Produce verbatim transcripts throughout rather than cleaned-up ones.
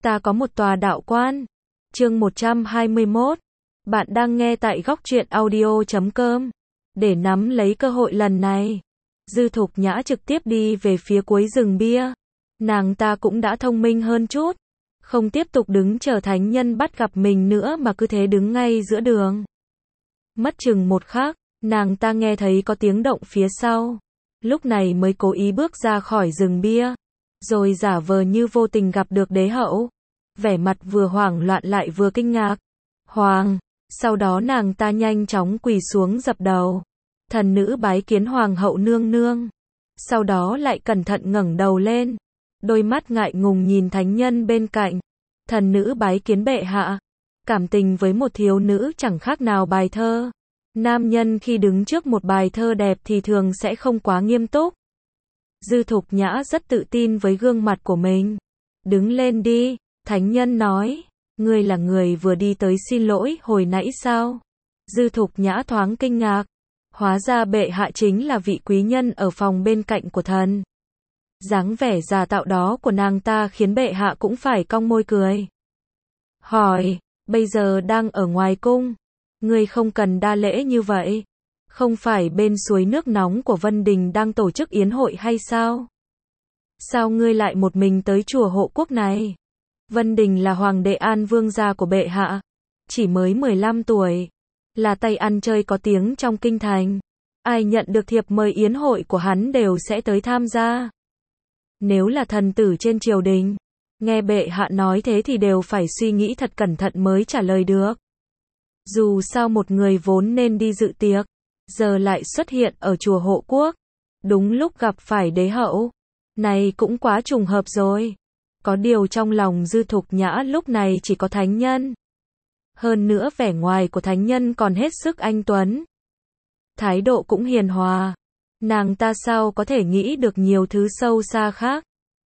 Ta có một tòa đạo quan. Chương một trăm hai mươi mốt. Bạn đang nghe tại góc truyện audio chấm com. Để nắm lấy cơ hội lần này, Dư Thục Nhã trực tiếp đi về phía cuối rừng bia. Nàng ta cũng đã thông minh hơn chút, không tiếp tục đứng chờ thánh nhân bắt gặp mình nữa mà cứ thế đứng ngay giữa đường. Mất chừng một khắc, nàng ta nghe thấy có tiếng động phía sau. Lúc này mới cố ý bước ra khỏi rừng bia, rồi giả vờ như vô tình gặp được đế hậu. Vẻ mặt vừa hoảng loạn lại vừa kinh ngạc. Hoàng! Sau đó nàng ta nhanh chóng quỳ xuống dập đầu. Thần nữ bái kiến hoàng hậu nương nương. Sau đó lại cẩn thận ngẩng đầu lên, đôi mắt ngại ngùng nhìn thánh nhân bên cạnh. Thần nữ bái kiến bệ hạ. Cảm tình với một thiếu nữ chẳng khác nào bài thơ. Nam nhân khi đứng trước một bài thơ đẹp thì thường sẽ không quá nghiêm túc. Dư Thục Nhã rất tự tin với gương mặt của mình. Đứng lên đi, thánh nhân nói. Ngươi là người vừa đi tới xin lỗi hồi nãy sao? Dư Thục Nhã thoáng kinh ngạc. Hóa ra bệ hạ chính là vị quý nhân ở phòng bên cạnh của thần. Dáng vẻ giả tạo đó của nàng ta khiến bệ hạ cũng phải cong môi cười. Hỏi, bây giờ đang ở ngoài cung. Ngươi không cần đa lễ như vậy. Không phải bên suối nước nóng của Vân Đình đang tổ chức yến hội hay sao? Sao ngươi lại một mình tới chùa Hộ Quốc này? Vân Đình là hoàng đệ An vương gia của bệ hạ. Chỉ mới mười lăm tuổi. Là tay ăn chơi có tiếng trong kinh thành. Ai nhận được thiệp mời yến hội của hắn đều sẽ tới tham gia. Nếu là thần tử trên triều đình, nghe bệ hạ nói thế thì đều phải suy nghĩ thật cẩn thận mới trả lời được. Dù sao một người vốn nên đi dự tiệc, giờ lại xuất hiện ở chùa Hộ Quốc. Đúng lúc gặp phải đế hậu. Này cũng quá trùng hợp rồi. Có điều trong lòng Dư Thục Nhã lúc này chỉ có thánh nhân. Hơn nữa vẻ ngoài của thánh nhân còn hết sức anh tuấn. Thái độ cũng hiền hòa. Nàng ta sao có thể nghĩ được nhiều thứ sâu xa khác.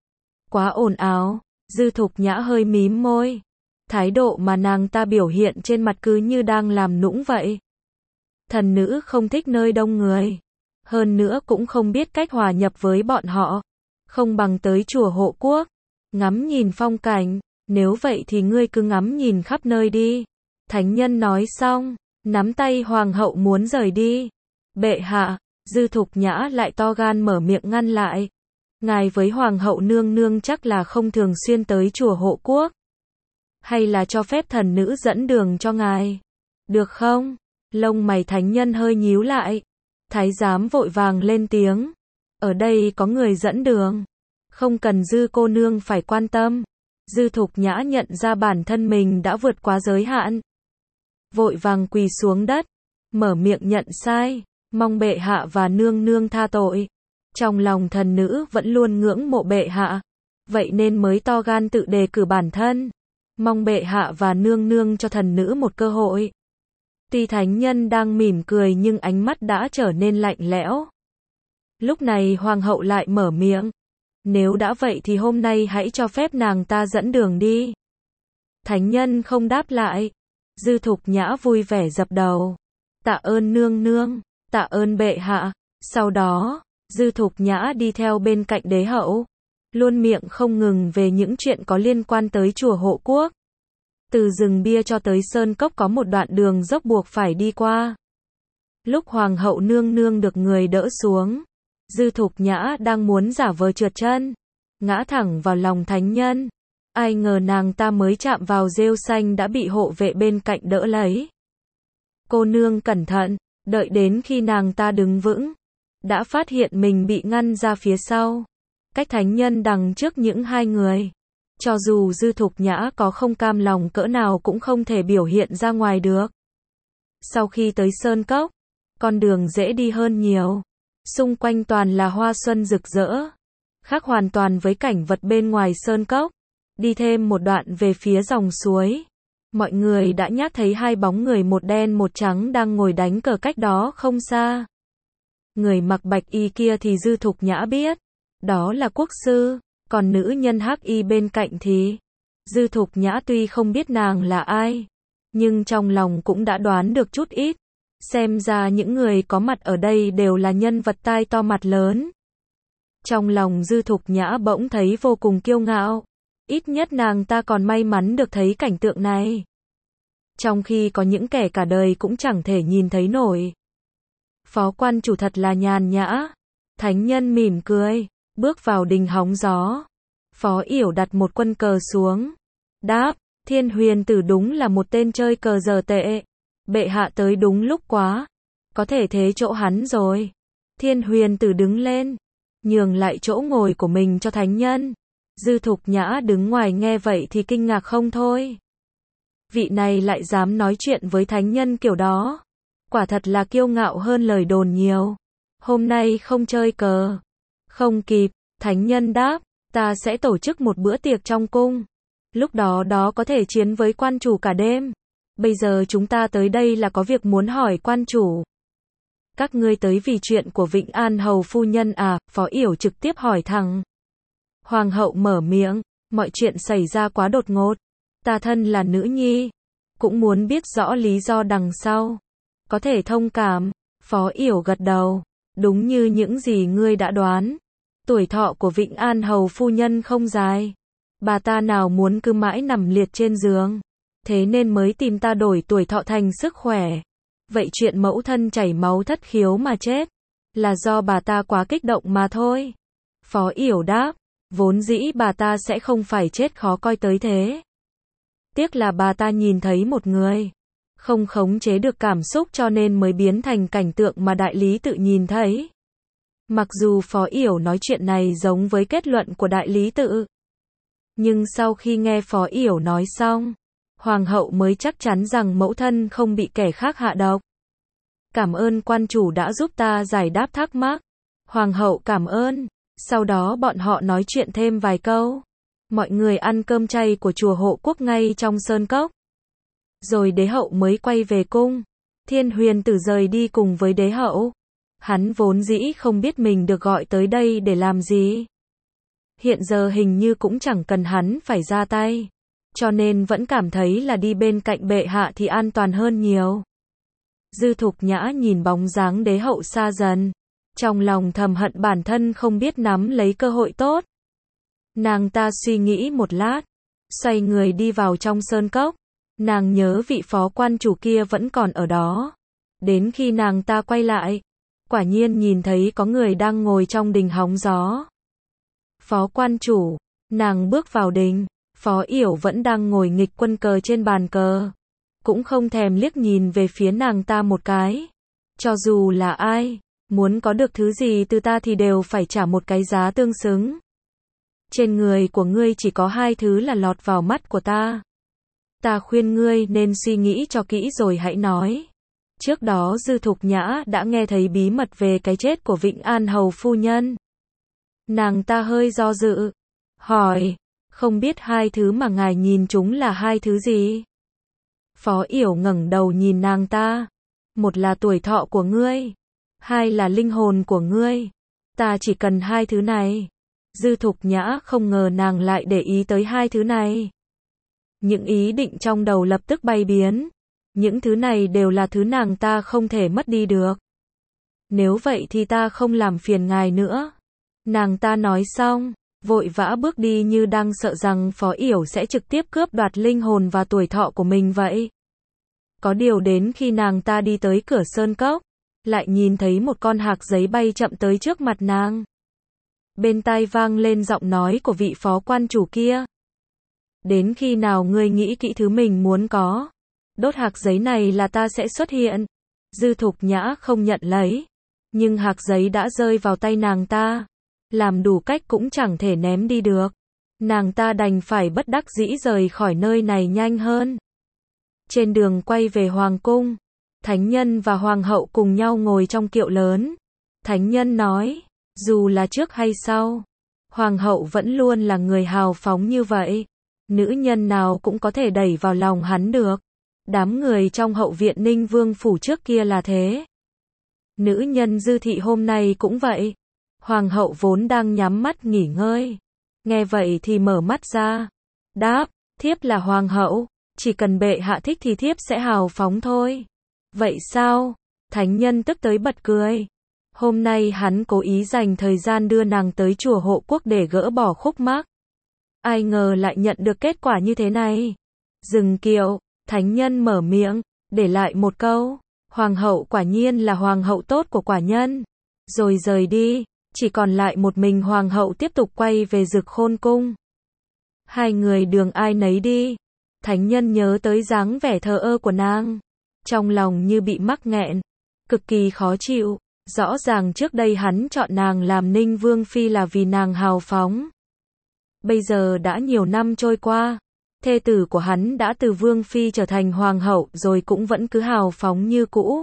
Quá ồn ào. Dư Thục Nhã hơi mím môi. Thái độ mà nàng ta biểu hiện trên mặt cứ như đang làm nũng vậy. Thần nữ không thích nơi đông người. Hơn nữa cũng không biết cách hòa nhập với bọn họ. Không bằng tới chùa Hộ Quốc. Ngắm nhìn phong cảnh. Nếu vậy thì ngươi cứ ngắm nhìn khắp nơi đi. Thánh nhân nói xong, nắm tay hoàng hậu muốn rời đi. Bệ hạ, Dư Thục Nhã lại to gan mở miệng ngăn lại. Ngài với hoàng hậu nương nương chắc là không thường xuyên tới chùa Hộ Quốc. Hay là cho phép thần nữ dẫn đường cho ngài? Được không? Lông mày thánh nhân hơi nhíu lại. Thái giám vội vàng lên tiếng. Ở đây có người dẫn đường. Không cần Dư cô nương phải quan tâm. Dư Thục Nhã nhận ra bản thân mình đã vượt quá giới hạn. Vội vàng quỳ xuống đất. Mở miệng nhận sai. Mong bệ hạ và nương nương tha tội. Trong lòng thần nữ vẫn luôn ngưỡng mộ bệ hạ. Vậy nên mới to gan tự đề cử bản thân. Mong bệ hạ và nương nương cho thần nữ một cơ hội. Tuy thánh nhân đang mỉm cười nhưng ánh mắt đã trở nên lạnh lẽo. Lúc này hoàng hậu lại mở miệng. Nếu đã vậy thì hôm nay hãy cho phép nàng ta dẫn đường đi. Thánh nhân không đáp lại. Dư Thục Nhã vui vẻ dập đầu. Tạ ơn nương nương, tạ ơn bệ hạ. Sau đó, Dư Thục Nhã đi theo bên cạnh đế hậu. Luôn miệng không ngừng về những chuyện có liên quan tới chùa Hộ Quốc. Từ rừng bia cho tới sơn cốc có một đoạn đường dốc buộc phải đi qua. Lúc hoàng hậu nương nương được người đỡ xuống, Dư Thục Nhã đang muốn giả vờ trượt chân, ngã thẳng vào lòng thánh nhân. Ai ngờ nàng ta mới chạm vào rêu xanh đã bị hộ vệ bên cạnh đỡ lấy. Cô nương cẩn thận, đợi đến khi nàng ta đứng vững, đã phát hiện mình bị ngăn ra phía sau. Cách thánh nhân đằng trước những hai người. Cho dù Dư Thục Nhã có không cam lòng cỡ nào cũng không thể biểu hiện ra ngoài được. Sau khi tới sơn cốc, con đường dễ đi hơn nhiều. Xung quanh toàn là hoa xuân rực rỡ. Khác hoàn toàn với cảnh vật bên ngoài sơn cốc. Đi thêm một đoạn về phía dòng suối. Mọi người đã nhát thấy hai bóng người một đen một trắng đang ngồi đánh cờ cách đó không xa. Người mặc bạch y kia thì Dư Thục Nhã biết. Đó là quốc sư. Còn nữ nhân hắc y bên cạnh thì Dư Thục Nhã tuy không biết nàng là ai, nhưng trong lòng cũng đã đoán được chút ít. Xem ra những người có mặt ở đây đều là nhân vật tai to mặt lớn. Trong lòng Dư Thục Nhã bỗng thấy vô cùng kiêu ngạo. Ít nhất nàng ta còn may mắn được thấy cảnh tượng này. Trong khi có những kẻ cả đời cũng chẳng thể nhìn thấy nổi. Phó quan chủ thật là nhàn nhã. Thánh nhân mỉm cười, bước vào đình hóng gió. Phó Yểu đặt một quân cờ xuống. Đáp, Thiên Huyền Tử đúng là một tên chơi cờ dở tệ. Bệ hạ tới đúng lúc quá. Có thể thế chỗ hắn rồi. Thiên Huyền Tử đứng lên, nhường lại chỗ ngồi của mình cho thánh nhân. Dư Thục Nhã đứng ngoài nghe vậy thì kinh ngạc không thôi. Vị này lại dám nói chuyện với thánh nhân kiểu đó. Quả thật là kiêu ngạo hơn lời đồn nhiều. Hôm nay không chơi cờ. Không kịp, thánh nhân đáp, ta sẽ tổ chức một bữa tiệc trong cung. Lúc đó đó có thể chiến với quan chủ cả đêm. Bây giờ chúng ta tới đây là có việc muốn hỏi quan chủ. Các ngươi tới vì chuyện của Vĩnh An hầu phu nhân à? Phó Yểu trực tiếp hỏi thẳng. Hoàng hậu mở miệng, mọi chuyện xảy ra quá đột ngột. Ta thân là nữ nhi, cũng muốn biết rõ lý do đằng sau. Có thể thông cảm. Phó Yểu gật đầu. Đúng như những gì ngươi đã đoán. Tuổi thọ của Vĩnh An hầu phu nhân không dài. Bà ta nào muốn cứ mãi nằm liệt trên giường. Thế nên mới tìm ta đổi tuổi thọ thành sức khỏe. Vậy chuyện mẫu thân chảy máu thất khiếu mà chết, là do bà ta quá kích động mà thôi. Phó Yểu đáp, vốn dĩ bà ta sẽ không phải chết khó coi tới thế. Tiếc là bà ta nhìn thấy một người, không khống chế được cảm xúc cho nên mới biến thành cảnh tượng mà đại lý tự nhìn thấy. Mặc dù Phó Yểu nói chuyện này giống với kết luận của đại lý tự. Nhưng sau khi nghe Phó Yểu nói xong, Hoàng hậu mới chắc chắn rằng mẫu thân không bị kẻ khác hạ độc. Cảm ơn quan chủ đã giúp ta giải đáp thắc mắc. Hoàng hậu cảm ơn. Sau đó bọn họ nói chuyện thêm vài câu. Mọi người ăn cơm chay của chùa Hộ Quốc ngay trong sơn cốc. Rồi đế hậu mới quay về cung. Thiên Huyền Tử rời đi cùng với đế hậu. Hắn vốn dĩ không biết mình được gọi tới đây để làm gì. Hiện giờ hình như cũng chẳng cần hắn phải ra tay. Cho nên vẫn cảm thấy là đi bên cạnh bệ hạ thì an toàn hơn nhiều. Dư Thục Nhã nhìn bóng dáng đế hậu xa dần. Trong lòng thầm hận bản thân không biết nắm lấy cơ hội tốt. Nàng ta suy nghĩ một lát. Xoay người đi vào trong sơn cốc. Nàng nhớ vị phó quan chủ kia vẫn còn ở đó. Đến khi nàng ta quay lại, quả nhiên nhìn thấy có người đang ngồi trong đình hóng gió. Phó quan chủ, nàng bước vào đình. Phó Yểu vẫn đang ngồi nghịch quân cờ trên bàn cờ. Cũng không thèm liếc nhìn về phía nàng ta một cái. Cho dù là ai, muốn có được thứ gì từ ta thì đều phải trả một cái giá tương xứng. Trên người của ngươi chỉ có hai thứ là lọt vào mắt của ta. Ta khuyên ngươi nên suy nghĩ cho kỹ rồi hãy nói. Trước đó Dư Thục Nhã đã nghe thấy bí mật về cái chết của Vĩnh An hầu phu nhân. Nàng ta hơi do dự. Hỏi. Không biết hai thứ mà ngài nhìn chúng là hai thứ gì? Phó Yểu ngẩng đầu nhìn nàng ta. Một là tuổi thọ của ngươi. Hai là linh hồn của ngươi. Ta chỉ cần hai thứ này. Dư Thục Nhã không ngờ nàng lại để ý tới hai thứ này. Những ý định trong đầu lập tức bay biến. Những thứ này đều là thứ nàng ta không thể mất đi được. Nếu vậy thì ta không làm phiền ngài nữa. Nàng ta nói xong, vội vã bước đi như đang sợ rằng Phó Yểu sẽ trực tiếp cướp đoạt linh hồn và tuổi thọ của mình vậy. Có điều đến khi nàng ta đi tới cửa sơn cốc, lại nhìn thấy một con hạc giấy bay chậm tới trước mặt nàng. Bên tai vang lên giọng nói của vị phó quan chủ kia. Đến khi nào ngươi nghĩ kỹ thứ mình muốn có, đốt hạc giấy này là ta sẽ xuất hiện. Dư Thục Nhã không nhận lấy, nhưng hạc giấy đã rơi vào tay nàng ta. Làm đủ cách cũng chẳng thể ném đi được. Nàng ta đành phải bất đắc dĩ rời khỏi nơi này nhanh hơn. Trên đường quay về hoàng cung, thánh nhân và hoàng hậu cùng nhau ngồi trong kiệu lớn. Thánh nhân nói, dù là trước hay sau, hoàng hậu vẫn luôn là người hào phóng như vậy. Nữ nhân nào cũng có thể đẩy vào lòng hắn được. Đám người trong hậu viện Ninh Vương phủ trước kia là thế. Nữ nhân Dư thị hôm nay cũng vậy. Hoàng hậu vốn đang nhắm mắt nghỉ ngơi. Nghe vậy thì mở mắt ra. Đáp, thiếp là hoàng hậu. Chỉ cần bệ hạ thích thì thiếp sẽ hào phóng thôi. Vậy sao? Thánh nhân tức tới bật cười. Hôm nay hắn cố ý dành thời gian đưa nàng tới chùa Hộ Quốc để gỡ bỏ khúc mắc. ai ngờ lại nhận được kết quả như thế này. Dừng kiệu, thánh nhân mở miệng, để lại một câu, hoàng hậu quả nhiên là hoàng hậu tốt của quả nhân. Rồi rời đi, chỉ còn lại một mình hoàng hậu tiếp tục quay về Dực Khôn cung. Hai người đường ai nấy đi. Thánh nhân nhớ tới dáng vẻ thờ ơ của nàng, trong lòng như bị mắc nghẹn, cực kỳ khó chịu. Rõ ràng trước đây hắn chọn nàng làm Ninh Vương Phi là vì nàng hào phóng. Bây giờ đã nhiều năm trôi qua, thê tử của hắn đã từ Vương Phi trở thành Hoàng hậu rồi cũng vẫn cứ hào phóng như cũ.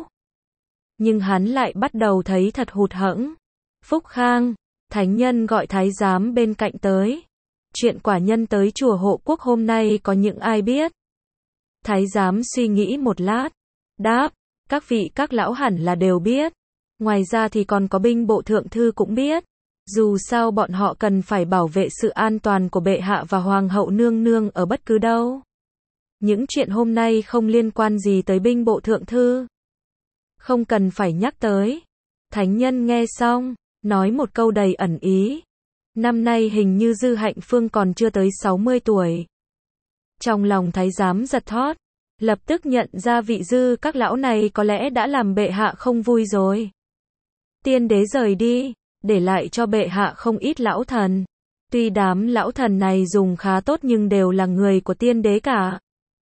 Nhưng hắn lại bắt đầu thấy thật hụt hẫng. Phúc Khang, thánh nhân gọi thái giám bên cạnh tới. Chuyện quả nhân tới chùa Hộ Quốc hôm nay có những ai biết? Thái giám suy nghĩ một lát, đáp, các vị các lão hẳn là đều biết. Ngoài ra thì còn có binh bộ thượng thư cũng biết. Dù sao bọn họ cần phải bảo vệ sự an toàn của bệ hạ và hoàng hậu nương nương ở bất cứ đâu. Những chuyện hôm nay không liên quan gì tới binh bộ thượng thư. Không cần phải nhắc tới. Thánh nhân nghe xong, nói một câu đầy ẩn ý. Năm nay hình như Dư Hạnh Phương còn chưa tới sáu mươi tuổi. Trong lòng thái giám giật thót, lập tức nhận ra vị Dư các lão này có lẽ đã làm bệ hạ không vui rồi. Tiên đế rời đi, để lại cho bệ hạ không ít lão thần. Tuy đám lão thần này dùng khá tốt nhưng đều là người của tiên đế cả.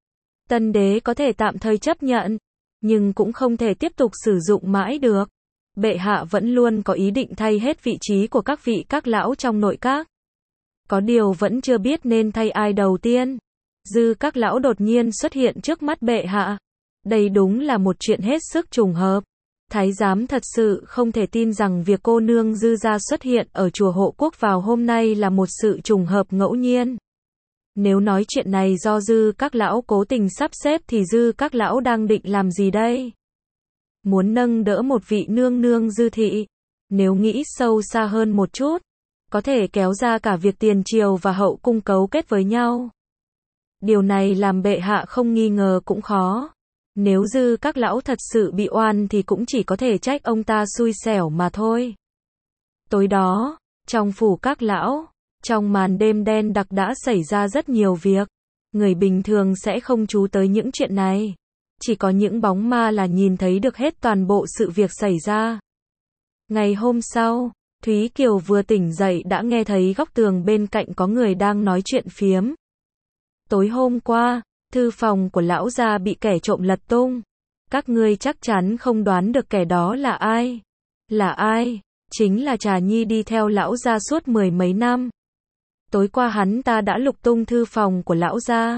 Tân đế có thể tạm thời chấp nhận, nhưng cũng không thể tiếp tục sử dụng mãi được. Bệ hạ vẫn luôn có ý định thay hết vị trí của các vị các lão trong nội các. Có điều vẫn chưa biết nên thay ai đầu tiên. Dư các lão đột nhiên xuất hiện trước mắt bệ hạ. Đây đúng là một chuyện hết sức trùng hợp. Thái giám thật sự không thể tin rằng việc cô nương Dư gia xuất hiện ở chùa Hộ Quốc vào hôm nay là một sự trùng hợp ngẫu nhiên. Nếu nói chuyện này do Dư các lão cố tình sắp xếp thì Dư các lão đang định làm gì đây? Muốn nâng đỡ một vị nương nương Dư thị. Nếu nghĩ sâu xa hơn một chút, có thể kéo ra cả việc tiền triều và hậu cung cấu kết với nhau. Điều này làm bệ hạ không nghi ngờ cũng khó. Nếu Dư các lão thật sự bị oan thì cũng chỉ có thể trách ông ta xui xẻo mà thôi. Tối đó, trong phủ các lão, trong màn đêm đen đặc đã xảy ra rất nhiều việc. Người bình thường sẽ không chú tới những chuyện này. Chỉ có những bóng ma là nhìn thấy được hết toàn bộ sự việc xảy ra. Ngày hôm sau, Thúy Kiều vừa tỉnh dậy đã nghe thấy góc tường bên cạnh có người đang nói chuyện phiếm. Tối hôm qua, thư phòng của lão gia bị kẻ trộm lật tung. Các ngươi chắc chắn không đoán được kẻ đó là ai. Là ai? Chính là Trà Nhi đi theo lão gia suốt mười mấy năm. Tối qua hắn ta đã lục tung thư phòng của lão gia.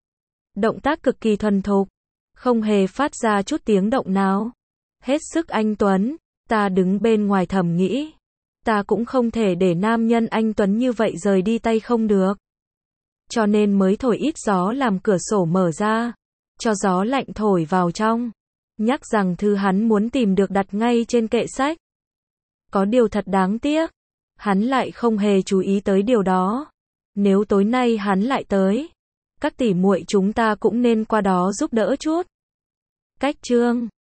Động tác cực kỳ thuần thục, không hề phát ra chút tiếng động nào. Hết sức anh tuấn, ta đứng bên ngoài thầm nghĩ. Ta cũng không thể để nam nhân anh tuấn như vậy rời đi tay không được. Cho nên mới thổi ít gió làm cửa sổ mở ra, cho gió lạnh thổi vào trong. Nhắc rằng thư hắn muốn tìm được đặt ngay trên kệ sách. Có điều thật đáng tiếc, hắn lại không hề chú ý tới điều đó. Nếu tối nay hắn lại tới, các tỷ muội chúng ta cũng nên qua đó giúp đỡ chút. Cách chương